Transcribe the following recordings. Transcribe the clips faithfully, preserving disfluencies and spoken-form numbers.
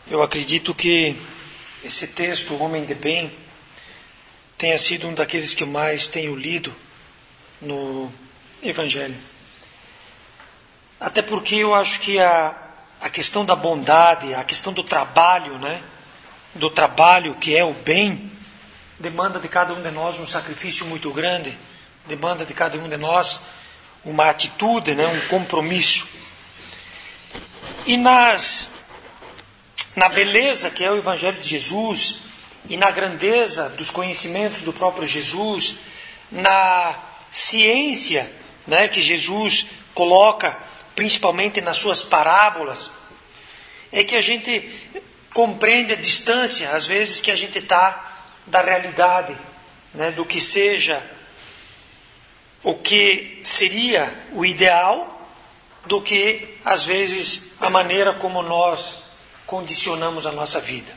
Eu acredito que esse texto, O Homem de Bem, tenha sido um daqueles que eu mais tenho lido no Evangelho. Até porque eu acho que a, a questão da bondade, a questão do trabalho, né? do trabalho que é o bem, demanda de cada um de nós um sacrifício muito grande, demanda de cada um de nós uma atitude, né? um compromisso. E nas, na beleza que é o Evangelho de Jesus, e na grandeza dos conhecimentos do próprio Jesus, na ciência, né, que Jesus coloca, principalmente nas suas parábolas, é que a gente compreende a distância, às vezes, que a gente está da realidade, né, do que seja o que seria o ideal, do que, às vezes, a maneira como nós condicionamos a nossa vida.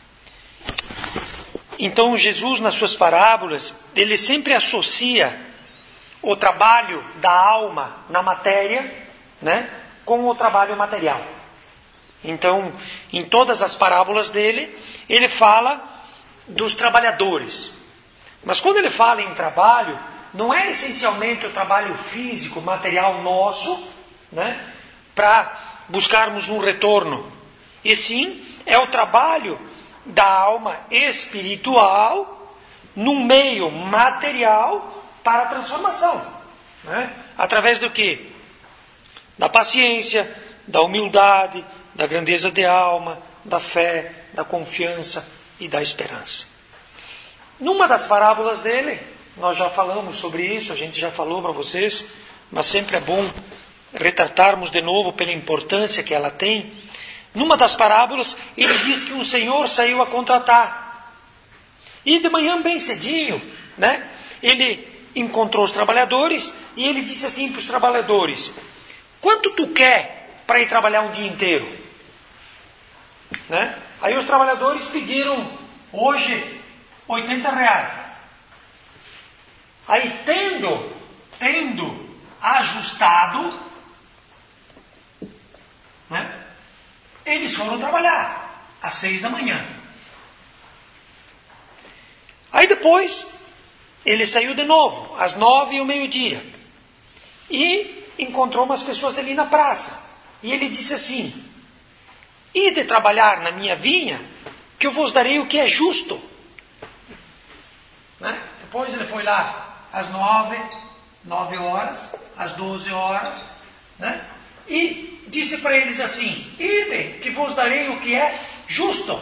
Então, Jesus, nas suas parábolas, ele sempre associa o trabalho da alma na matéria, né, com o trabalho material. Então, em todas as parábolas dele, ele fala dos trabalhadores. Mas quando ele fala em trabalho, não é essencialmente o trabalho físico, material nosso, né, para buscarmos um retorno. E sim, é o trabalho da alma espiritual num meio material para a transformação. Né? Através do quê? Da paciência, da humildade, da grandeza de alma, da fé, da confiança e da esperança. Numa das parábolas dele, nós já falamos sobre isso, a gente já falou para vocês, mas sempre é bom retratarmos de novo pela importância que ela tem. Numa das parábolas, ele diz que um senhor saiu a contratar. E de manhã bem cedinho, né, ele encontrou os trabalhadores e ele disse assim para os trabalhadores: quanto tu quer para ir trabalhar um dia inteiro? Né? Aí os trabalhadores pediram hoje oitenta reais. Aí tendo, tendo ajustado, né, eles foram trabalhar às seis da manhã. Aí depois, ele saiu de novo, às nove e ao meio-dia. E encontrou umas pessoas ali na praça. E ele disse assim: ide trabalhar na minha vinha, que eu vos darei o que é justo. Né? Depois ele foi lá às nove, nove horas, às doze horas, né? E disse para eles assim: ide, que vos darei o que é justo.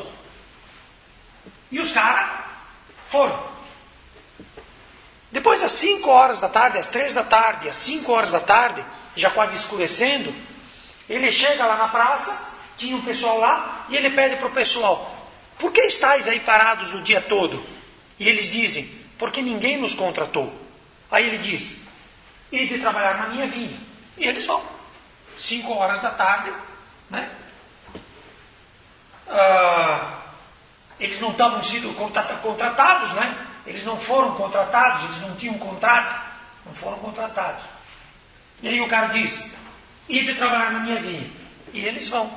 E os caras foram. Depois, às cinco horas da tarde, às três da tarde, às cinco horas da tarde, já quase escurecendo, ele chega lá na praça, tinha um pessoal lá, e ele pede para o pessoal: por que estáis aí parados o dia todo? E eles dizem: porque ninguém nos contratou. Aí ele diz: ide trabalhar na minha vinha. E eles vão. Cinco horas da tarde, né? Ah, eles não estavam sido contratados, né? Eles não foram contratados, eles não tinham contrato, não foram contratados. E aí o cara diz: ide trabalhar na minha vinha. E eles vão.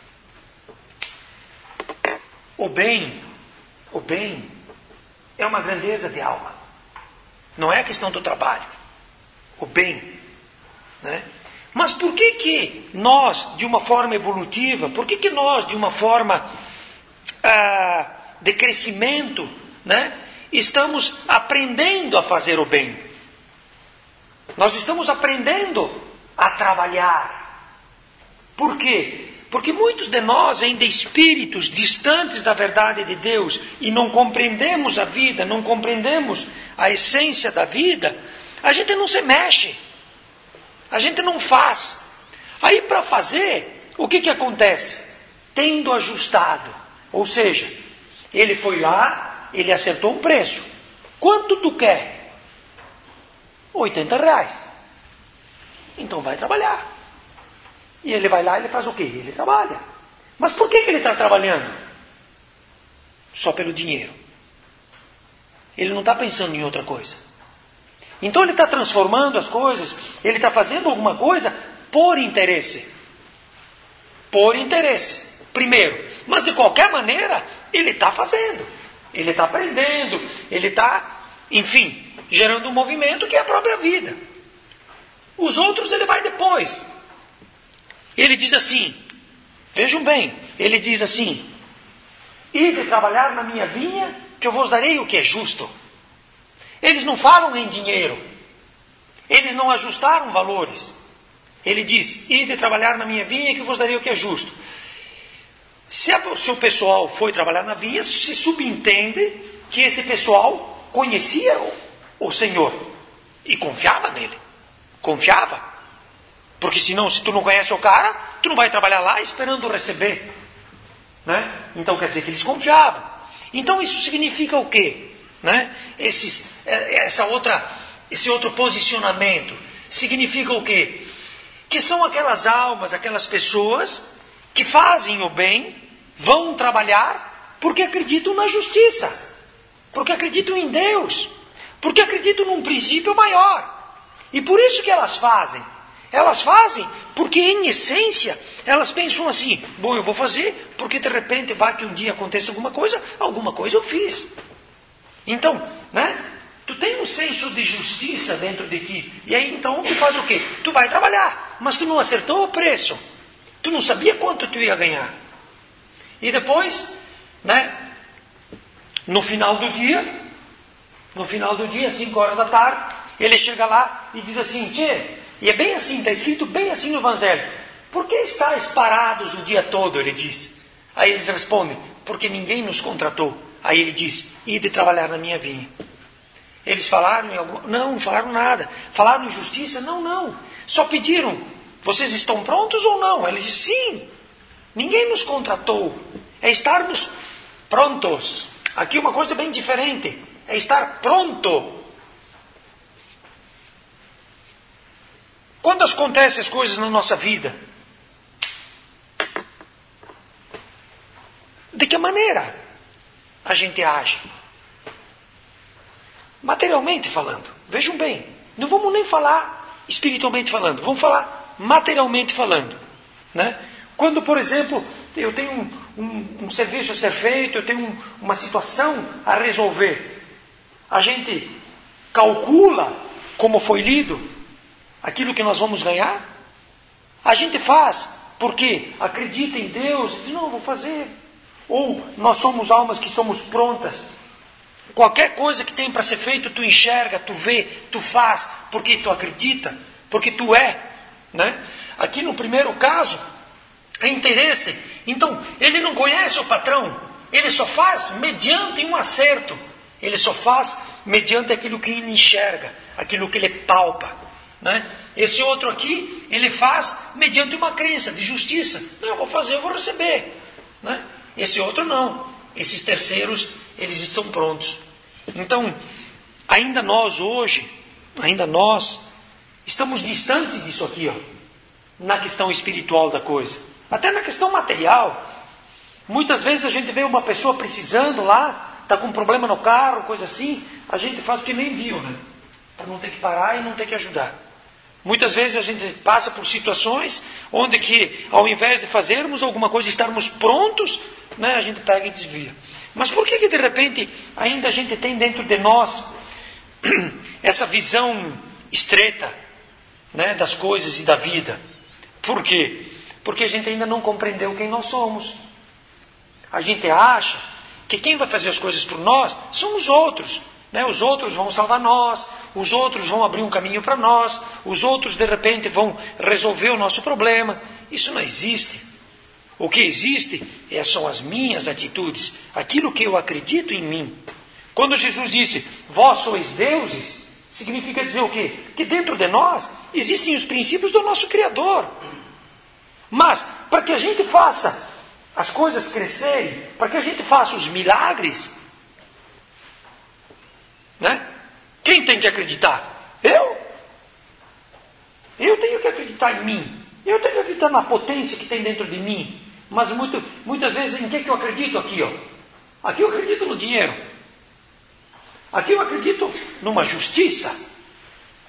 O bem, o bem é uma grandeza de alma. Não é a questão do trabalho. O bem, né? Mas por que que nós, de uma forma evolutiva, por que que nós, de uma forma ah, de crescimento, né, estamos aprendendo a fazer o bem? Nós estamos aprendendo a trabalhar. Por quê? Porque muitos de nós, ainda espíritos distantes da verdade de Deus, e não compreendemos a vida, não compreendemos a essência da vida, a gente não se mexe. A gente não faz. Aí para fazer, o que que acontece? Tendo ajustado. Ou seja, ele foi lá, ele acertou um preço. Quanto tu quer? oitenta reais. Então vai trabalhar. E ele vai lá e ele faz o quê? Ele trabalha. Mas por que que ele está trabalhando? Só pelo dinheiro. Ele não está pensando em outra coisa. Então ele está transformando as coisas, ele está fazendo alguma coisa por interesse. Por interesse. primeiro. Mas de qualquer maneira, ele está fazendo. Ele está aprendendo. Ele está, enfim, gerando um movimento que é a própria vida. Os outros ele vai depois. Ele diz assim, vejam bem, ele diz assim, ide trabalhar na minha vinha, que eu vos darei o que é justo. Eles não falam em dinheiro. Eles não ajustaram valores. Ele diz, ide trabalhar na minha vinha, que eu vos darei o que é justo. Se, a, se o pessoal foi trabalhar na vinha, se subentende que esse pessoal conhecia o, o Senhor e confiava nele. Confiava. Porque senão, se tu não conhece o cara, tu não vai trabalhar lá esperando receber. Né? Então quer dizer que eles confiavam. Então isso significa o quê? Né? Esses, essa outra, esse outro posicionamento significa o quê? Que são aquelas almas, aquelas pessoas que fazem o bem, vão trabalhar porque acreditam na justiça, porque acreditam em Deus, porque acreditam num princípio maior. E por isso que elas fazem. Elas fazem porque, em essência, elas pensam assim, bom, eu vou fazer porque de repente vai que um dia aconteça alguma coisa, alguma coisa eu fiz. Então, né? Tu tem um senso de justiça dentro de ti. E aí então tu faz o quê? Tu vai trabalhar, mas tu não acertou o preço. Tu não sabia quanto tu ia ganhar. E depois, né? No final do dia, no final do dia, cinco horas da tarde, ele chega lá e diz assim, tchê, e é bem assim, está escrito bem assim no Evangelho. Por que estáis parados o dia todo? Ele diz. Aí eles respondem, porque ninguém nos contratou. Aí ele diz, ide trabalhar na minha vinha. Eles falaram em alguma... Não, não falaram nada. Falaram em justiça? Não, não. Só pediram, vocês estão prontos ou não? Eles disseram, sim. Ninguém nos contratou. É estarmos prontos. Aqui uma coisa bem diferente. É estar pronto. Quando acontecem as coisas na nossa vida? De que maneira a gente age? Materialmente falando. Vejam bem, não vamos nem falar espiritualmente falando, vamos falar materialmente falando. Né? Quando, por exemplo, eu tenho um, um, um serviço a ser feito, eu tenho um, uma situação a resolver, a gente calcula, como foi lido, aquilo que nós vamos ganhar? A gente faz porque acredita em Deus e diz, não, vou fazer. Ou nós somos almas que somos prontas. Qualquer coisa que tem para ser feito, tu enxerga, tu vê, tu faz, porque tu acredita, porque tu é. Né? Aqui no primeiro caso, é interesse. Então, ele não conhece o patrão, ele só faz mediante um acerto. Ele só faz mediante aquilo que ele enxerga, aquilo que ele palpa. Né? Esse outro aqui, ele faz mediante uma crença de justiça. Não, eu vou fazer, eu vou receber. Né? Esse outro não. Esses terceiros, eles estão prontos. Então, ainda nós hoje, ainda nós, estamos distantes disso aqui, ó, na questão espiritual da coisa. Até na questão material. Muitas vezes a gente vê uma pessoa precisando lá, está com um problema no carro, coisa assim, a gente faz que nem viu, né? Para não ter que parar e não ter que ajudar. Muitas vezes a gente passa por situações onde que, ao invés de fazermos alguma coisa e estarmos prontos, né, a gente pega e desvia. Mas por que que de repente ainda a gente tem dentro de nós essa visão estreita, né, das coisas e da vida? Por quê? Porque a gente ainda não compreendeu quem nós somos. A gente acha que quem vai fazer as coisas por nós são os outros. Né? Os outros vão salvar nós, os outros vão abrir um caminho para nós, os outros de repente vão resolver o nosso problema. Isso não existe. O que existe é, são as minhas atitudes, aquilo que eu acredito em mim. Quando Jesus disse, vós sois deuses, significa dizer o quê? Que dentro de nós existem os princípios do nosso Criador. Mas, para que a gente faça as coisas crescerem, para que a gente faça os milagres, né? Quem tem que acreditar? Eu? Eu tenho que acreditar em mim. Eu tenho que acreditar na potência que tem dentro de mim. Mas muito, muitas vezes em que, que eu acredito aqui? Ó? Aqui eu acredito no dinheiro. Aqui eu acredito numa justiça.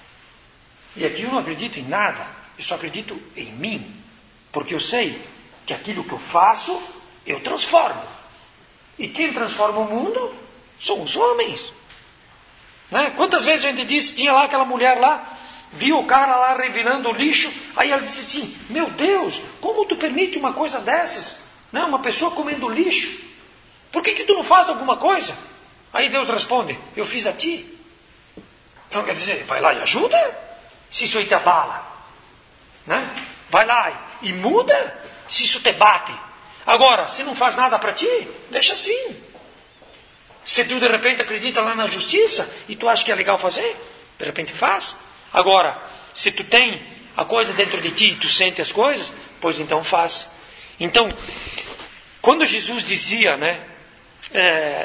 E aqui eu não acredito em nada. Eu só acredito em mim. Porque eu sei que aquilo que eu faço, eu transformo. E quem transforma o mundo são os homens. Né? Quantas vezes a gente disse, tinha lá aquela mulher lá, viu o cara lá revirando o lixo, aí ela disse assim, meu Deus, como tu permite uma coisa dessas? Né? Uma pessoa comendo lixo. Por que que tu não faz alguma coisa? Aí Deus responde, eu fiz a ti. Então quer dizer, vai lá e ajuda, se isso aí te abala. Né? Vai lá e muda, se isso te bate. Agora, se não faz nada para ti, deixa assim. Se tu de repente acredita lá na justiça e tu acha que é legal fazer, de repente faz. Agora, se tu tem a coisa dentro de ti e tu sente as coisas, pois então faz. Então, quando Jesus dizia, né, é,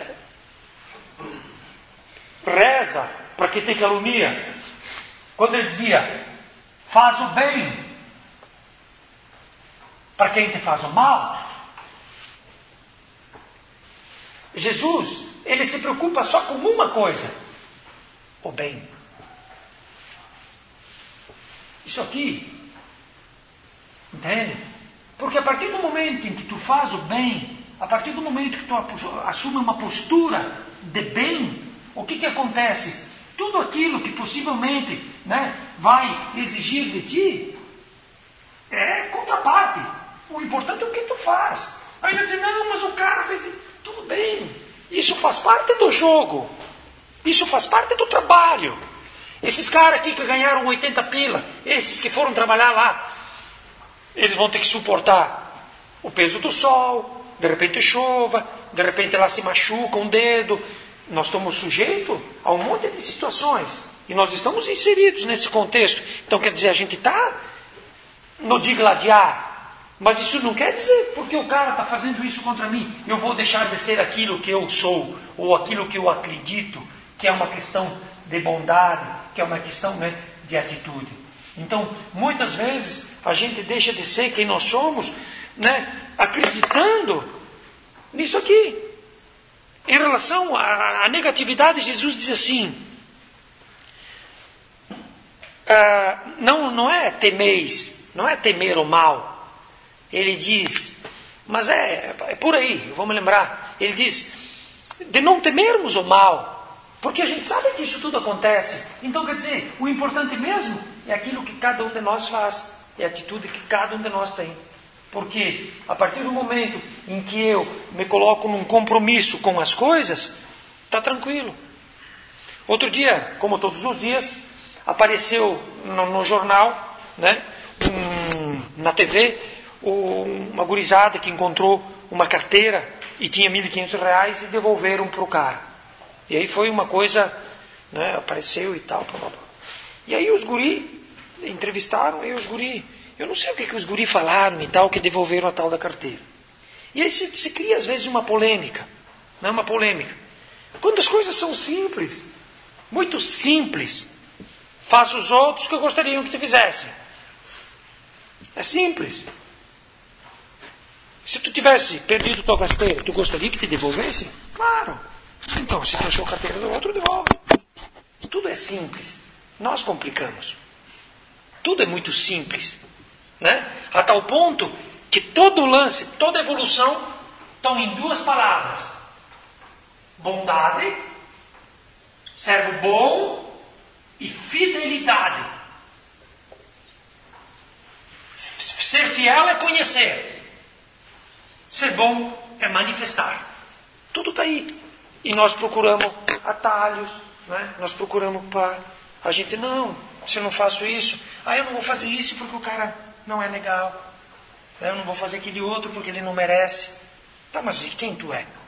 reza para quem te calunia, quando ele dizia, faz o bem para quem te faz o mal, Jesus, ele se preocupa só com uma coisa, o bem. Isso aqui, entende? Porque a partir do momento em que tu faz o bem, a partir do momento que tu assume uma postura de bem, o que que acontece? Tudo aquilo que possivelmente, né, vai exigir de ti, é contraparte. O importante é o que tu faz. Aí ele diz, não, mas o cara fez isso. Tudo bem, isso faz parte do jogo, isso faz parte do trabalho. Esses caras aqui que ganharam oitenta pila, esses que foram trabalhar lá, eles vão ter que suportar o peso do sol, de repente chova, de repente lá se machuca um dedo. Nós estamos sujeitos a um monte de situações e nós estamos inseridos nesse contexto. Então quer dizer, a gente está no digladiar. Mas isso não quer dizer, porque o cara está fazendo isso contra mim, eu vou deixar de ser aquilo que eu sou, ou aquilo que eu acredito, que é uma questão de bondade, que é uma questão, né, de atitude. Então, muitas vezes, a gente deixa de ser quem nós somos, né, acreditando nisso aqui. Em relação à, à negatividade, Jesus diz assim, ah, não, não é temeis, não é temer o mal. Ele diz, mas é, é por aí, vamos lembrar. Ele diz, de não temermos o mal, porque a gente sabe que isso tudo acontece. Então, quer dizer, o importante mesmo é aquilo que cada um de nós faz, é a atitude que cada um de nós tem. Porque a partir do momento em que eu me coloco num compromisso com as coisas, está tranquilo. Outro dia, como todos os dias, apareceu no, no jornal, né, um, na T V, uma gurizada que encontrou uma carteira e tinha mil e quinhentos reais e devolveram para o cara. E aí foi uma coisa, né, apareceu e tal. Blá, blá, blá. E aí os guri entrevistaram, e os guri, eu não sei o que, que os guri falaram e tal, que devolveram a tal da carteira. E aí se, se cria às vezes uma polêmica, não é uma polêmica. Quando as coisas são simples, muito simples, faça os outros que eu gostariam que te fizessem. É simples. Se tu tivesse perdido tua carteira, tu gostaria que te devolvesse? Claro. Então, se tu achou a carteira do outro, devolve. Tudo é simples. Nós complicamos. Tudo é muito simples. Né? A tal ponto que todo o lance, toda a evolução, estão em duas palavras. Bondade, servo bom e fidelidade. Ser fiel é conhecer. Ser bom é manifestar. Tudo está aí. E nós procuramos atalhos, né? Nós procuramos para... A gente, não, se eu não faço isso, ah, eu não vou fazer isso porque o cara não é legal. Eu não vou fazer aquele outro porque ele não merece. Tá, mas quem tu é?